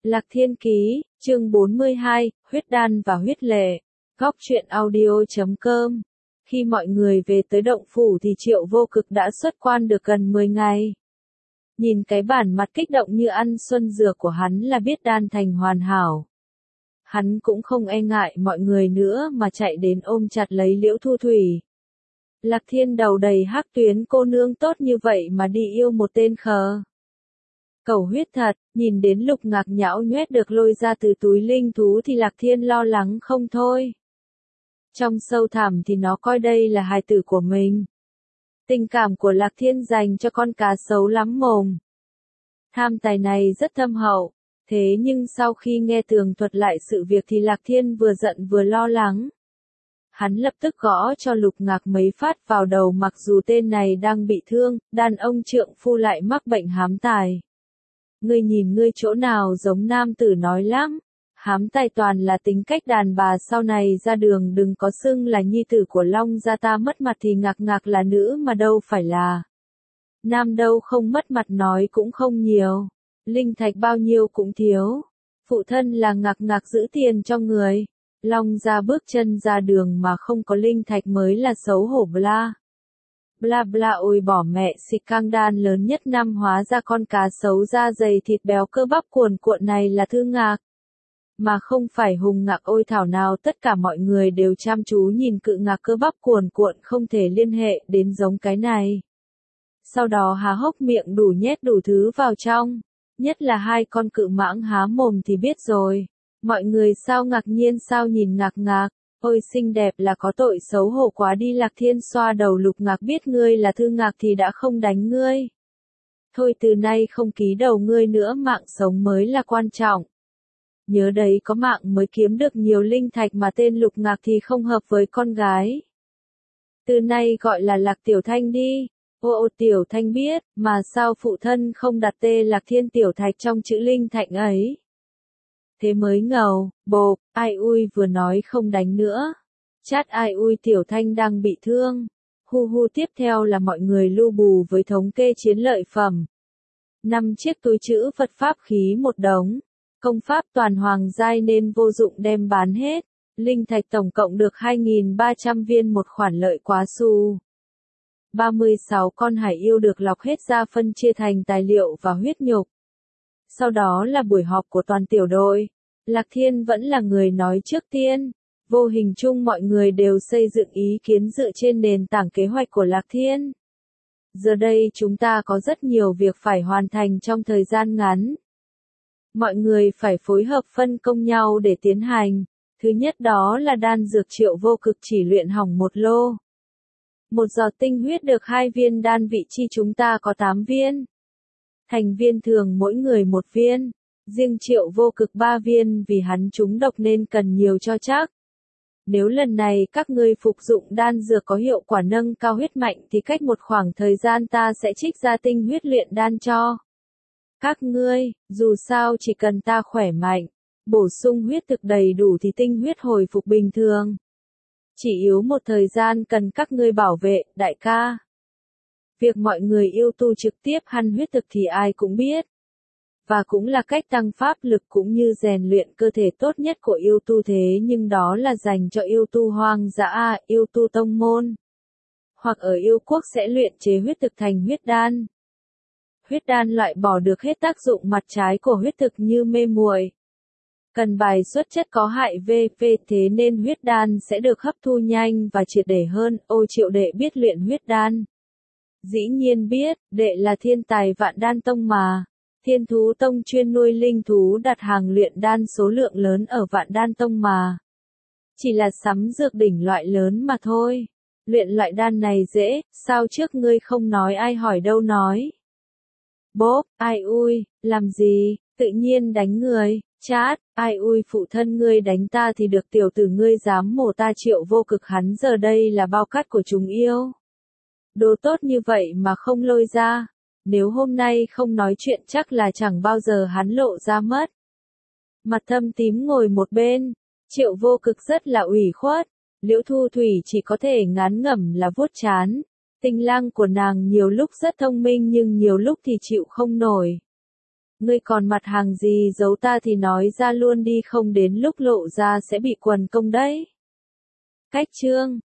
Lạc Thiên Ký, chương 42, huyết đan và huyết lệ. Góc truyện audio.com. Khi mọi người về tới động phủ thì Triệu Vô Cực đã xuất quan được gần 10 ngày. Nhìn cái bản mặt kích động như ăn xuân dược của hắn là biết đan thành hoàn hảo. Hắn cũng không e ngại mọi người nữa mà chạy đến ôm chặt lấy Liễu Thu Thủy. Lạc Thiên đầu đầy hắc tuyến, cô nương tốt như vậy mà đi yêu một tên khờ. Cầu huyết thật, nhìn đến Lục Ngạc nhão nhoét được lôi ra từ túi linh thú thì Lạc Thiên lo lắng không thôi. Trong sâu thẳm thì nó coi đây là hài tử của mình. Tình cảm của Lạc Thiên dành cho con cá sấu lắm mồm. Tham tài này rất thâm hậu, thế nhưng sau khi nghe tường thuật lại sự việc thì Lạc Thiên vừa giận vừa lo lắng. Hắn lập tức gõ cho Lục Ngạc mấy phát vào đầu, mặc dù tên này đang bị thương, đàn ông trượng phu lại mắc bệnh hám tài. Ngươi nhìn ngươi chỗ nào giống nam tử nói lắm, hám tài toàn là tính cách đàn bà, sau này ra đường đừng có xưng là nhi tử của Long gia ta mất mặt thì Ngạc Ngạc là nữ mà đâu phải là nam đâu, không mất mặt nói cũng không nhiều, linh thạch bao nhiêu cũng thiếu, phụ thân là Ngạc Ngạc giữ tiền cho người, Long gia bước chân ra đường mà không có linh thạch mới là xấu hổ bla. Bla bla, ôi bỏ mẹ, xịt căng đan lớn nhất năm hóa ra con cá sấu da dày thịt béo cơ bắp cuồn cuộn này là Thư Ngạc. Mà không phải Hùng Ngạc. Ôi thảo nào tất cả mọi người đều chăm chú nhìn cự ngạc cơ bắp cuồn cuộn không thể liên hệ đến giống cái này. Sau đó há hốc miệng đủ nhét đủ thứ vào trong. Nhất là hai con cự mãng há mồm thì biết rồi. Mọi người sao ngạc nhiên sao nhìn Ngạc Ngạc. Ôi xinh đẹp là có tội xấu hổ quá đi. Lạc Thiên xoa đầu Lục Ngạc, biết ngươi là Thư Ngạc thì đã không đánh ngươi. Thôi từ nay không ký đầu ngươi nữa, mạng sống mới là quan trọng. Nhớ đấy, có mạng mới kiếm được nhiều linh thạch, mà tên Lục Ngạc thì không hợp với con gái. Từ nay gọi là Lạc Tiểu Thanh đi. Ô Tiểu Thanh biết, mà sao phụ thân không đặt tên Lạc Thiên Tiểu Thạch trong chữ linh thạch ấy? Thế mới ngầu, bộp, ai ui vừa nói không đánh nữa. Chát ai ui, Tiểu Thanh đang bị thương. Hu hu, tiếp theo là mọi người lu bù với thống kê chiến lợi phẩm. 5 chiếc túi trữ Phật pháp khí một đống. Công pháp toàn hoàng giai nên vô dụng đem bán hết. Linh thạch tổng cộng được 2.300 viên, một khoản lợi quá xu. 36 con hải yêu được lọc hết ra phân chia thành tài liệu và huyết nhục. Sau đó là buổi họp của toàn tiểu đội. Lạc Thiên vẫn là người nói trước tiên. Vô hình chung mọi người đều xây dựng ý kiến dựa trên nền tảng kế hoạch của Lạc Thiên. Giờ đây chúng ta có rất nhiều việc phải hoàn thành trong thời gian ngắn. Mọi người phải phối hợp phân công nhau để tiến hành. Thứ nhất đó là đan dược. Triệu Vô Cực chỉ luyện hỏng 1 lô. 1 giọt tinh huyết được 2 viên, đan vị chi chúng ta có 8 viên. Thành viên thường mỗi người 1 viên. Riêng Triệu Vô Cực 3 viên vì hắn trúng độc nên cần nhiều cho chắc. Nếu lần này các ngươi phục dụng đan dược có hiệu quả nâng cao huyết mạnh thì cách một khoảng thời gian ta sẽ trích ra tinh huyết luyện đan cho các ngươi, dù sao chỉ cần ta khỏe mạnh, bổ sung huyết thực đầy đủ thì tinh huyết hồi phục bình thường. Chỉ yếu một thời gian cần các ngươi bảo vệ, đại ca. Việc mọi người yêu tu trực tiếp ăn huyết thực thì ai cũng biết. Và cũng là cách tăng pháp lực cũng như rèn luyện cơ thể tốt nhất của yêu tu, thế nhưng đó là dành cho yêu tu hoang dã, yêu tu tông môn. Hoặc ở yêu quốc sẽ luyện chế huyết thực thành huyết đan. Huyết đan loại bỏ được hết tác dụng mặt trái của huyết thực như mê muội. Cần bài xuất chất có hại VV, thế nên huyết đan sẽ được hấp thu nhanh và triệt để hơn. Ôi Triệu đệ biết luyện huyết đan. Dĩ nhiên biết, đệ là thiên tài Vạn Đan Tông mà. Thiên Thú Tông chuyên nuôi linh thú, đặt hàng luyện đan số lượng lớn ở Vạn Đan Tông mà. Chỉ là sắm dược đỉnh loại lớn mà thôi. Luyện loại đan này dễ, sao trước ngươi không nói, ai hỏi đâu nói. Bốp, ai ui, làm gì, tự nhiên đánh người, chát, ai ui, phụ thân ngươi đánh ta thì được, tiểu tử ngươi dám mổ ta. Triệu Vô Cực hắn giờ đây là bao cát của chúng yêu. Đồ tốt như vậy mà không lôi ra. Nếu hôm nay không nói chuyện chắc là chẳng bao giờ hắn lộ ra mất. Mặt thâm tím ngồi một bên. Triệu Vô Cực rất là ủy khuất. Liễu Thu Thủy chỉ có thể ngán ngẩm là vuốt trán. Tinh lang của nàng nhiều lúc rất thông minh nhưng nhiều lúc thì chịu không nổi. Ngươi còn mặt hàng gì giấu ta thì nói ra luôn đi, không đến lúc lộ ra sẽ bị quần công đấy. Cách chương